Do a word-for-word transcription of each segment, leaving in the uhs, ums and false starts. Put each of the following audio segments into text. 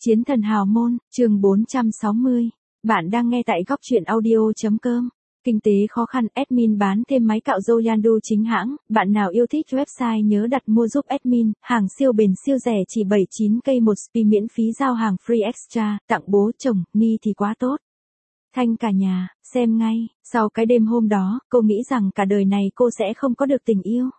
Chiến thần hào môn, chương bốn trăm sáu mươi. Bạn đang nghe tại góc truyện audio.com. Kinh tế khó khăn, admin bán thêm máy cạo râu Yandu chính hãng. Bạn nào yêu thích website nhớ đặt mua giúp admin. Hàng siêu bền siêu rẻ chỉ bảy mươi chín k một spi miễn phí giao hàng free extra. Tặng bố chồng, ni thì quá tốt. Thanh cả nhà, xem ngay. Sau cái đêm hôm đó, cô nghĩ rằng cả đời này cô sẽ không có được tình yêu.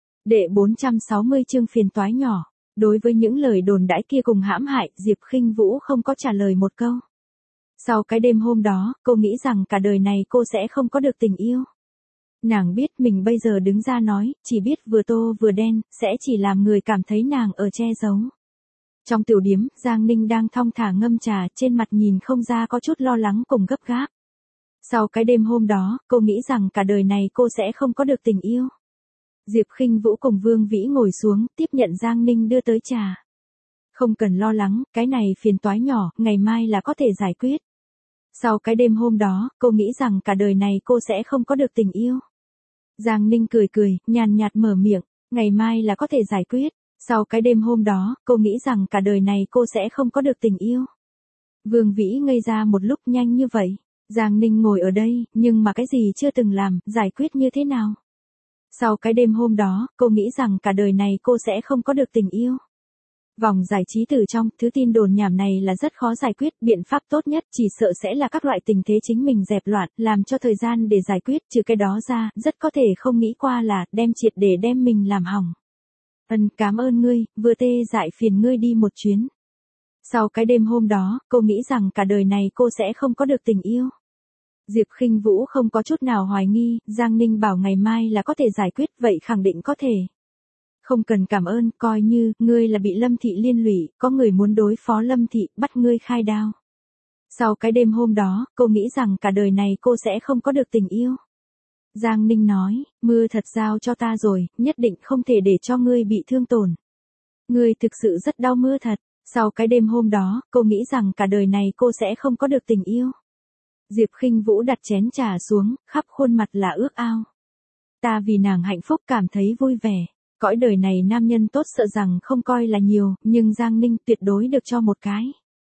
Đệ bốn trăm sáu mươi chương phiền toái nhỏ. Đối với những lời đồn đãi kia cùng hãm hại, Diệp Khinh Vũ không có trả lời một câu. Sau cái đêm hôm đó, cô nghĩ rằng cả đời này cô sẽ không có được tình yêu. Nàng biết mình bây giờ đứng ra nói, chỉ biết vừa tô vừa đen, sẽ chỉ làm người cảm thấy nàng ở che giấu. Trong tiểu điếm, Giang Ninh đang thong thả ngâm trà, trên mặt nhìn không ra có chút lo lắng cùng gấp gáp. Sau cái đêm hôm đó, cô nghĩ rằng cả đời này cô sẽ không có được tình yêu. Diệp Khinh Vũ cùng Vương Vĩ ngồi xuống, tiếp nhận Giang Ninh đưa tới trà. Không cần lo lắng, cái này phiền toái nhỏ, ngày mai là có thể giải quyết. Sau cái đêm hôm đó, cô nghĩ rằng cả đời này cô sẽ không có được tình yêu. Giang Ninh cười cười, nhàn nhạt mở miệng, ngày mai là có thể giải quyết. Sau cái đêm hôm đó, cô nghĩ rằng cả đời này cô sẽ không có được tình yêu. Vương Vĩ ngây ra một lúc, nhanh như vậy. Giang Ninh ngồi ở đây, nhưng mà cái gì chưa từng làm, giải quyết như thế nào? Sau cái đêm hôm đó, cô nghĩ rằng cả đời này cô sẽ không có được tình yêu. Vòng giải trí từ trong, thứ tin đồn nhảm này là rất khó giải quyết, biện pháp tốt nhất chỉ sợ sẽ là các loại tình thế chính mình dẹp loạn, làm cho thời gian để giải quyết, trừ cái đó ra, rất có thể không nghĩ qua là, đem triệt để đem mình làm hỏng. Ân, cảm ơn ngươi, vừa tê dại phiền ngươi đi một chuyến. Sau cái đêm hôm đó, cô nghĩ rằng cả đời này cô sẽ không có được tình yêu. Diệp Khinh Vũ không có chút nào hoài nghi, Giang Ninh bảo ngày mai là có thể giải quyết, vậy khẳng định có thể. Không cần cảm ơn, coi như, ngươi là bị Lâm Thị liên lụy, có người muốn đối phó Lâm Thị, bắt ngươi khai đao. Sau cái đêm hôm đó, cô nghĩ rằng cả đời này cô sẽ không có được tình yêu. Giang Ninh nói, mưa thật giao cho ta rồi, nhất định không thể để cho ngươi bị thương tổn. Ngươi thực sự rất đau mưa thật. Sau cái đêm hôm đó, cô nghĩ rằng cả đời này cô sẽ không có được tình yêu. Diệp Khinh Vũ đặt chén trà xuống, khắp khuôn mặt là ước ao. Ta vì nàng hạnh phúc cảm thấy vui vẻ. Cõi đời này nam nhân tốt sợ rằng không coi là nhiều, nhưng Giang Ninh tuyệt đối được cho một cái.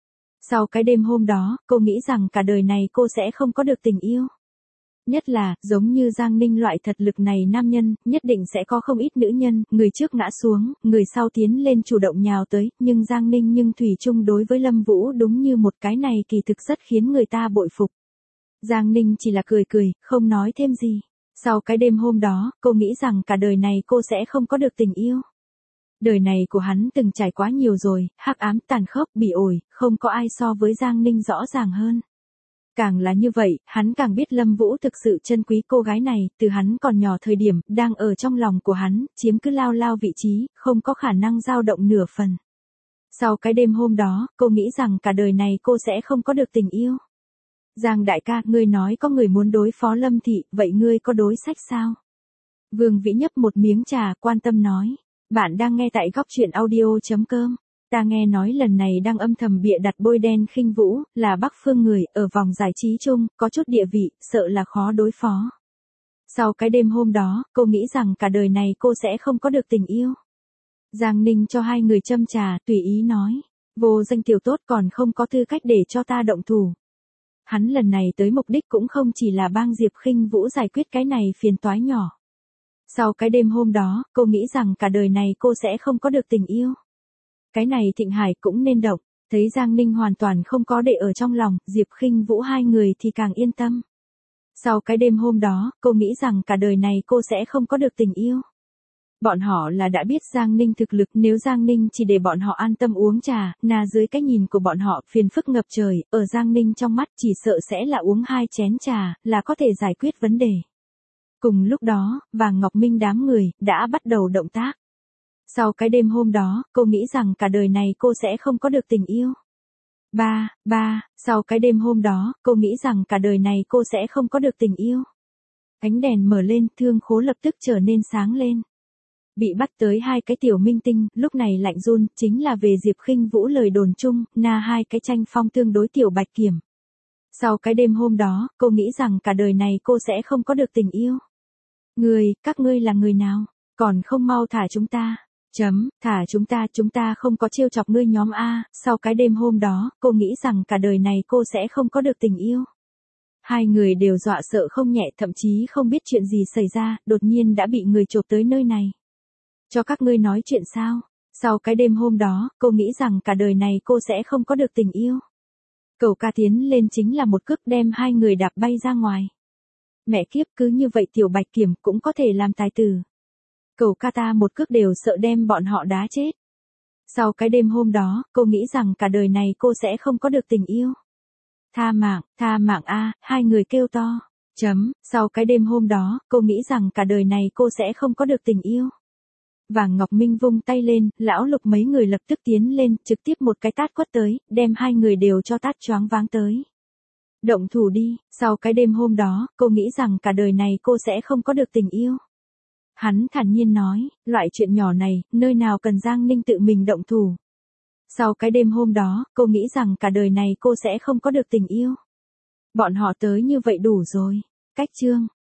Sau cái đêm hôm đó, cô nghĩ rằng cả đời này cô sẽ không có được tình yêu. Nhất là, giống như Giang Ninh loại thật lực này nam nhân, nhất định sẽ có không ít nữ nhân, người trước ngã xuống, người sau tiến lên chủ động nhào tới, nhưng Giang Ninh nhưng thủy chung đối với Lâm Vũ đúng như một cái này kỳ thực rất khiến người ta bội phục. Giang Ninh chỉ là cười cười, không nói thêm gì. Sau cái đêm hôm đó, cô nghĩ rằng cả đời này cô sẽ không có được tình yêu. Đời này của hắn từng trải quá nhiều rồi, hắc ám, tàn khốc, bỉ ổi, không có ai so với Giang Ninh rõ ràng hơn. Càng là như vậy, hắn càng biết Lâm Vũ thực sự trân quý cô gái này, từ hắn còn nhỏ thời điểm, đang ở trong lòng của hắn, chiếm cứ lao lao vị trí, không có khả năng dao động nửa phần. Sau cái đêm hôm đó, cô nghĩ rằng cả đời này cô sẽ không có được tình yêu. Giang đại ca, ngươi nói có người muốn đối phó Lâm Thị, vậy ngươi có đối sách sao? Vương Vĩ nhấp một miếng trà, quan tâm nói. Bạn đang nghe tại góc truyện audio.com. Ta nghe nói lần này đang âm thầm bịa đặt bôi đen Khinh Vũ, là Bắc Phương người, ở vòng giải trí chung, có chút địa vị, sợ là khó đối phó. Sau cái đêm hôm đó, cô nghĩ rằng cả đời này cô sẽ không có được tình yêu. Giang Ninh cho hai người châm trà, tùy ý nói. Vô danh tiểu tốt còn không có tư cách để cho ta động thủ. Hắn lần này tới mục đích cũng không chỉ là bang Diệp Khinh Vũ giải quyết cái này phiền toái nhỏ. Sau cái đêm hôm đó, cô nghĩ rằng cả đời này cô sẽ không có được tình yêu. Cái này Thịnh Hải cũng nên động, thấy Giang Ninh hoàn toàn không có để ở trong lòng, Diệp Khinh Vũ hai người thì càng yên tâm. Sau cái đêm hôm đó, cô nghĩ rằng cả đời này cô sẽ không có được tình yêu. Bọn họ là đã biết Giang Ninh thực lực, nếu Giang Ninh chỉ để bọn họ an tâm uống trà, na dưới cái nhìn của bọn họ phiền phức ngập trời, ở Giang Ninh trong mắt chỉ sợ sẽ là uống hai chén trà, là có thể giải quyết vấn đề. Cùng lúc đó, Vàng Ngọc Minh đám người, đã bắt đầu động tác. Sau cái đêm hôm đó, cô nghĩ rằng cả đời này cô sẽ không có được tình yêu. Ba, ba, sau cái đêm hôm đó, cô nghĩ rằng cả đời này cô sẽ không có được tình yêu. Ánh đèn mở lên, thương khố lập tức trở nên sáng lên. Bị bắt tới hai cái tiểu minh tinh, lúc này lạnh run, chính là về Diệp Khinh Vũ lời đồn chung, na hai cái tranh phong tương đối tiểu bạch kiểm. Sau cái đêm hôm đó, cô nghĩ rằng cả đời này cô sẽ không có được tình yêu. Người, các ngươi là người nào? Còn không mau thả chúng ta. Chấm, thả chúng ta, chúng ta không có trêu chọc ngươi nhóm A, sau cái đêm hôm đó, cô nghĩ rằng cả đời này cô sẽ không có được tình yêu. Hai người đều dọa sợ không nhẹ, thậm chí không biết chuyện gì xảy ra, đột nhiên đã bị người chộp tới nơi này. Cho các ngươi nói chuyện sao? Sau cái đêm hôm đó, cô nghĩ rằng cả đời này cô sẽ không có được tình yêu. Cậu ca tiến lên chính là một cước đem hai người đạp bay ra ngoài. Mẹ kiếp, cứ như vậy Tiểu Bạch Kiểm cũng có thể làm tài tử. Cậu ca ta một cước đều sợ đem bọn họ đá chết. Sau cái đêm hôm đó, cô nghĩ rằng cả đời này cô sẽ không có được tình yêu. Tha mạng, tha mạng a, hai người kêu to. Chấm, sau cái đêm hôm đó, cô nghĩ rằng cả đời này cô sẽ không có được tình yêu. Vàng Ngọc Minh vung tay lên, lão Lục mấy người lập tức tiến lên, trực tiếp một cái tát quất tới, đem hai người đều cho tát choáng váng tới. Động thủ đi, sau cái đêm hôm đó, cô nghĩ rằng cả đời này cô sẽ không có được tình yêu. Hắn thản nhiên nói, loại chuyện nhỏ này, nơi nào cần Giang Ninh tự mình động thủ. Sau cái đêm hôm đó, cô nghĩ rằng cả đời này cô sẽ không có được tình yêu. Bọn họ tới như vậy đủ rồi. Cách chương